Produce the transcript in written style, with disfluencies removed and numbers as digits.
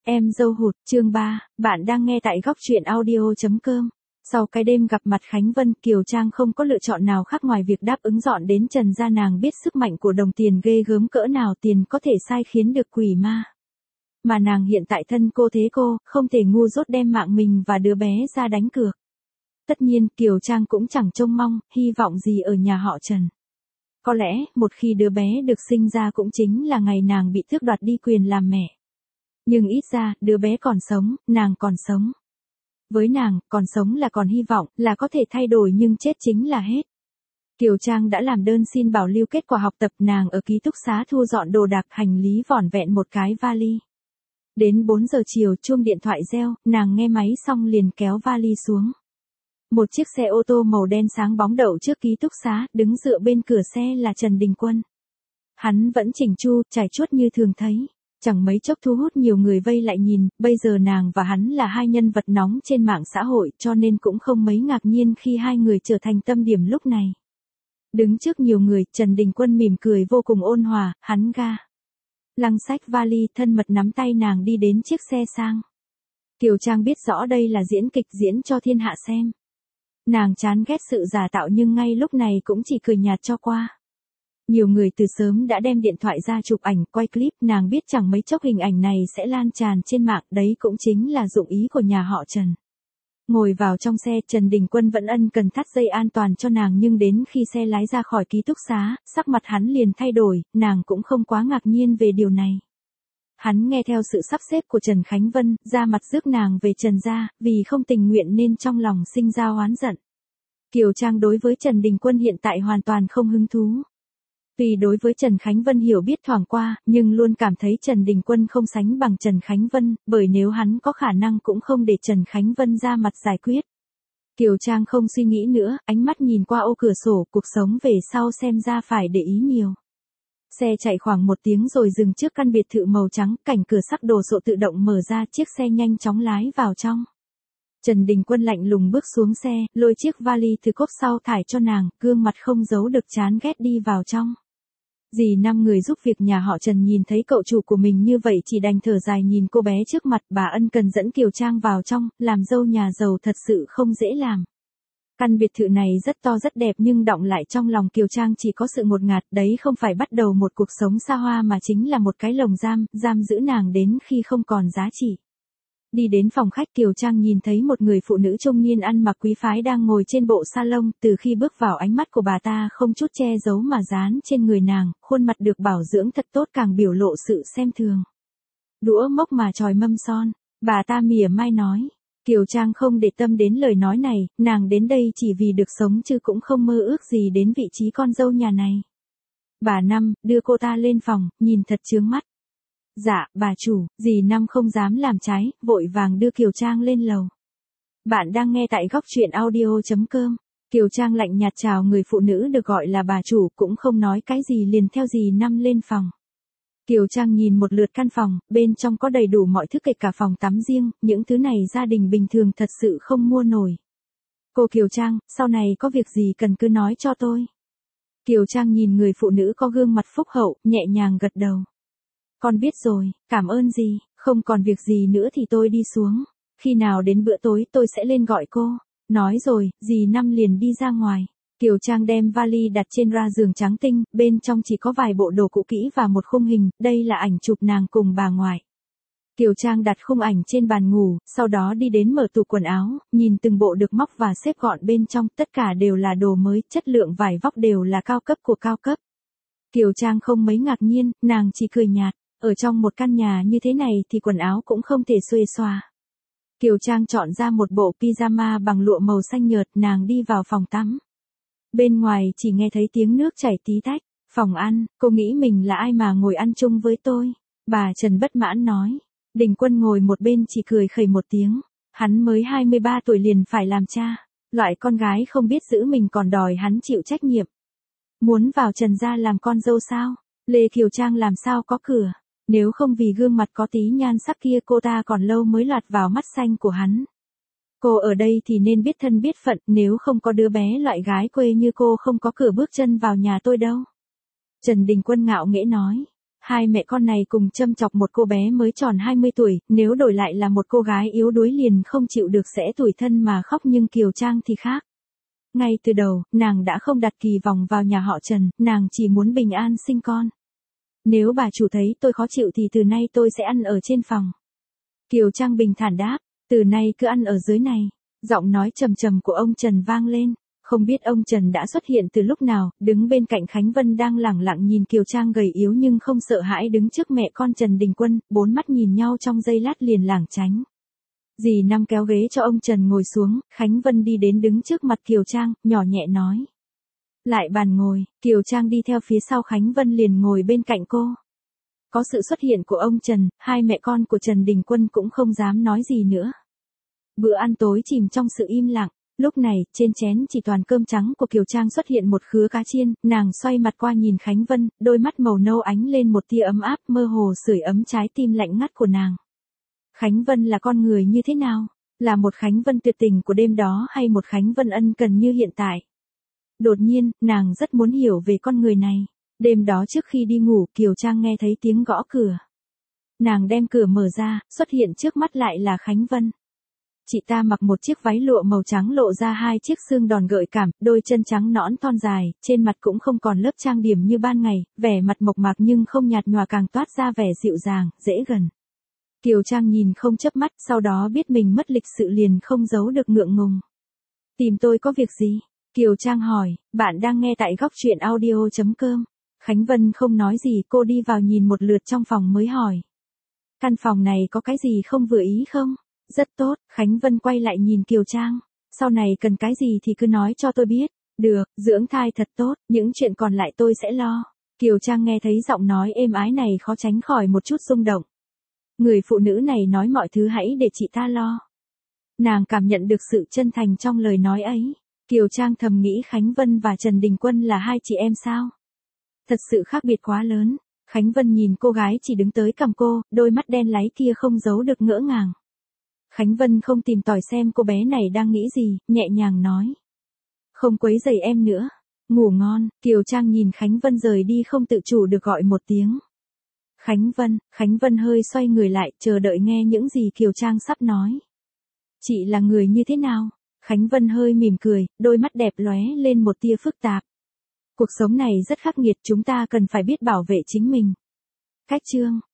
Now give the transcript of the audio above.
Em dâu hụt, chương 3, bạn đang nghe tại góc truyện audio.com. Sau cái đêm gặp mặt Khánh Vân, Kiều Trang không có lựa chọn nào khác ngoài việc đáp ứng dọn đến Trần gia. Nàng biết sức mạnh của đồng tiền ghê gớm cỡ nào, tiền có thể sai khiến được quỷ ma. Mà nàng hiện tại thân cô thế cô, không thể ngu dốt đem mạng mình và đứa bé ra đánh cược. Tất nhiên, Kiều Trang cũng chẳng trông mong, hy vọng gì ở nhà họ Trần. Có lẽ, một khi đứa bé được sinh ra cũng chính là ngày nàng bị tước đoạt đi quyền làm mẹ. Nhưng ít ra, đứa bé còn sống, nàng còn sống. Với nàng, còn sống là còn hy vọng, là có thể thay đổi, nhưng chết chính là hết. Kiều Trang đã làm đơn xin bảo lưu kết quả học tập. Nàng ở ký túc xá thu dọn đồ đạc, hành lý vỏn vẹn một cái vali. Đến 4 giờ chiều, chuông điện thoại reo, nàng nghe máy xong liền kéo vali xuống. Một chiếc xe ô tô màu đen sáng bóng đậu trước ký túc xá, đứng dựa bên cửa xe là Trần Đình Quân. Hắn vẫn chỉnh chu, trải chuốt như thường thấy. Chẳng mấy chốc thu hút nhiều người vây lại nhìn. Bây giờ nàng và hắn là hai nhân vật nóng trên mạng xã hội, cho nên cũng không mấy ngạc nhiên khi hai người trở thành tâm điểm lúc này. Đứng trước nhiều người, Trần Đình Quân mỉm cười vô cùng ôn hòa, hắn ga lăng xách vali, thân mật nắm tay nàng đi đến chiếc xe sang. Kiều Trang biết rõ đây là diễn kịch, diễn cho thiên hạ xem. Nàng chán ghét sự giả tạo nhưng ngay lúc này cũng chỉ cười nhạt cho qua. Nhiều người từ sớm đã đem điện thoại ra chụp ảnh, quay clip. Nàng biết chẳng mấy chốc hình ảnh này sẽ lan tràn trên mạng, đấy cũng chính là dụng ý của nhà họ Trần. Ngồi vào trong xe, Trần Đình Quân vẫn ân cần thắt dây an toàn cho nàng, nhưng đến khi xe lái ra khỏi ký túc xá, sắc mặt hắn liền thay đổi. Nàng cũng không quá ngạc nhiên về điều này. Hắn nghe theo sự sắp xếp của Trần Khánh Vân, ra mặt rước nàng về Trần gia, vì không tình nguyện nên trong lòng sinh ra oán giận. Kiều Trang đối với Trần Đình Quân hiện tại hoàn toàn không hứng thú. Vì đối với Trần Khánh Vân hiểu biết thoảng qua, nhưng luôn cảm thấy Trần Đình Quân không sánh bằng Trần Khánh Vân, bởi nếu hắn có khả năng cũng không để Trần Khánh Vân ra mặt giải quyết. Kiều Trang không suy nghĩ nữa, ánh mắt nhìn qua ô cửa sổ, cuộc sống về sau xem ra phải để ý nhiều. Xe chạy khoảng 1 tiếng rồi dừng trước căn biệt thự màu trắng, cảnh cửa sắt đồ sộ tự động mở ra, chiếc xe nhanh chóng lái vào trong. Trần Đình Quân lạnh lùng bước xuống xe, lôi chiếc vali từ cốp sau thải cho nàng, gương mặt không giấu được chán ghét đi vào trong. Dì năm người giúp việc nhà họ Trần nhìn thấy cậu chủ của mình như vậy chỉ đành thở dài nhìn cô bé trước mặt. Bà ân cần dẫn Kiều Trang vào trong, làm dâu nhà giàu thật sự không dễ làm. Căn biệt thự này rất to rất đẹp nhưng đọng lại trong lòng Kiều Trang chỉ có sự ngột ngạt, đấy không phải bắt đầu một cuộc sống xa hoa mà chính là một cái lồng giam giữ nàng đến khi không còn giá trị. Đi đến phòng khách, Kiều Trang nhìn thấy một người phụ nữ trung niên ăn mặc quý phái đang ngồi trên bộ salon. Từ khi bước vào, ánh mắt của bà ta không chút che giấu mà dán trên người nàng, khuôn mặt được bảo dưỡng thật tốt càng biểu lộ sự xem thường. Đũa mốc mà chòi mâm son, bà ta mỉa mai nói. Kiều Trang không để tâm đến lời nói này, nàng đến đây chỉ vì được sống chứ cũng không mơ ước gì đến vị trí con dâu nhà này. Bà Năm, đưa cô ta lên phòng, nhìn thật chướng mắt. Dạ, bà chủ, dì Năm không dám làm trái, vội vàng đưa Kiều Trang lên lầu. Bạn đang nghe tại góc truyện audio.com. Kiều Trang lạnh nhạt chào người phụ nữ được gọi là bà chủ, cũng không nói cái gì liền theo dì Năm lên phòng. Kiều Trang nhìn một lượt căn phòng, bên trong có đầy đủ mọi thứ kể cả phòng tắm riêng, những thứ này gia đình bình thường thật sự không mua nổi. Cô Kiều Trang, sau này có việc gì cần cứ nói cho tôi. Kiều Trang nhìn người phụ nữ có gương mặt phúc hậu, nhẹ nhàng gật đầu. Con biết rồi, cảm ơn dì, không còn việc gì nữa thì tôi đi xuống. Khi nào đến bữa tối tôi sẽ lên gọi cô. Nói rồi, dì Năm liền đi ra ngoài. Kiều Trang đem vali đặt trên ra giường trắng tinh, bên trong chỉ có vài bộ đồ cũ kỹ và một khung hình, đây là ảnh chụp nàng cùng bà ngoại. Kiều Trang đặt khung ảnh trên bàn ngủ, sau đó đi đến mở tủ quần áo, nhìn từng bộ được móc và xếp gọn bên trong, tất cả đều là đồ mới, chất lượng vải vóc đều là cao cấp của cao cấp. Kiều Trang không mấy ngạc nhiên, nàng chỉ cười nhạt, ở trong một căn nhà như thế này thì quần áo cũng không thể xuề xòa. Kiều Trang chọn ra một bộ pyjama bằng lụa màu xanh nhợt, nàng đi vào phòng tắm. Bên ngoài chỉ nghe thấy tiếng nước chảy tí tách. Phòng ăn, cô nghĩ mình là ai mà ngồi ăn chung với tôi? Bà Trần bất mãn nói. Đình Quân ngồi một bên chỉ cười khẩy một tiếng. Hắn mới 23 tuổi liền phải làm cha. Loại con gái không biết giữ mình còn đòi hắn chịu trách nhiệm. Muốn vào Trần gia làm con dâu sao? Lê Kiều Trang làm sao có cửa? Nếu không vì gương mặt có tí nhan sắc kia cô ta còn lâu mới lọt vào mắt xanh của hắn. Cô ở đây thì nên biết thân biết phận, nếu không có đứa bé loại gái quê như cô không có cửa bước chân vào nhà tôi đâu. Trần Đình Quân ngạo nghễ nói. Hai mẹ con này cùng châm chọc một cô bé mới tròn 20 tuổi, nếu đổi lại là một cô gái yếu đuối liền không chịu được sẽ tủi thân mà khóc, nhưng Kiều Trang thì khác. Ngay từ đầu, nàng đã không đặt kỳ vọng vào nhà họ Trần, nàng chỉ muốn bình an sinh con. Nếu bà chủ thấy tôi khó chịu thì từ nay tôi sẽ ăn ở trên phòng. Kiều Trang bình thản đáp, từ nay cứ ăn ở dưới này. Giọng nói trầm trầm của ông Trần vang lên. Không biết ông Trần đã xuất hiện từ lúc nào, đứng bên cạnh Khánh Vân đang lẳng lặng nhìn Kiều Trang gầy yếu nhưng không sợ hãi đứng trước mẹ con Trần Đình Quân, bốn mắt nhìn nhau trong giây lát liền lảng tránh. Dì Năm kéo ghế cho ông Trần ngồi xuống, Khánh Vân đi đến đứng trước mặt Kiều Trang, nhỏ nhẹ nói. Lại bàn ngồi, Kiều Trang đi theo phía sau Khánh Vân liền ngồi bên cạnh cô. Có sự xuất hiện của ông Trần, hai mẹ con của Trần Đình Quân cũng không dám nói gì nữa. Bữa ăn tối chìm trong sự im lặng. Lúc này, trên chén chỉ toàn cơm trắng của Kiều Trang xuất hiện một khứa cá chiên, nàng xoay mặt qua nhìn Khánh Vân, đôi mắt màu nâu ánh lên một tia ấm áp mơ hồ sưởi ấm trái tim lạnh ngắt của nàng. Khánh Vân là con người như thế nào? Là một Khánh Vân tuyệt tình của đêm đó hay một Khánh Vân ân cần như hiện tại? Đột nhiên, nàng rất muốn hiểu về con người này. Đêm đó trước khi đi ngủ, Kiều Trang nghe thấy tiếng gõ cửa. Nàng đem cửa mở ra, xuất hiện trước mắt lại là Khánh Vân. Chị ta mặc một chiếc váy lụa màu trắng lộ ra hai chiếc xương đòn gợi cảm, đôi chân trắng nõn thon dài, trên mặt cũng không còn lớp trang điểm như ban ngày, vẻ mặt mộc mạc nhưng không nhạt nhòa càng toát ra vẻ dịu dàng, dễ gần. Kiều Trang nhìn không chớp mắt, sau đó biết mình mất lịch sự liền không giấu được ngượng ngùng. Tìm tôi có việc gì? Kiều Trang hỏi, bạn đang nghe tại góc truyện audio.com. Khánh Vân không nói gì, cô đi vào nhìn một lượt trong phòng mới hỏi. Căn phòng này có cái gì không vừa ý không? Rất tốt, Khánh Vân quay lại nhìn Kiều Trang. Sau này cần cái gì thì cứ nói cho tôi biết. Được, dưỡng thai thật tốt, những chuyện còn lại tôi sẽ lo. Kiều Trang nghe thấy giọng nói êm ái này khó tránh khỏi một chút rung động. Người phụ nữ này nói mọi thứ hãy để chị ta lo. Nàng cảm nhận được sự chân thành trong lời nói ấy. Kiều Trang thầm nghĩ Khánh Vân và Trần Đình Quân là hai chị em sao? Thật sự khác biệt quá lớn. Khánh Vân nhìn cô gái chỉ đứng tới cằm cô, đôi mắt đen láy kia không giấu được ngỡ ngàng. Khánh Vân không tìm tòi xem cô bé này đang nghĩ gì, nhẹ nhàng nói. Không quấy rầy em nữa. Ngủ ngon. Kiều Trang nhìn Khánh Vân rời đi không tự chủ được gọi một tiếng. Khánh Vân hơi xoay người lại, chờ đợi nghe những gì Kiều Trang sắp nói. Chị là người như thế nào? Khánh Vân hơi mỉm cười, đôi mắt đẹp lóe lên một tia phức tạp. Cuộc sống này rất khắc nghiệt, chúng ta cần phải biết bảo vệ chính mình. Cách chương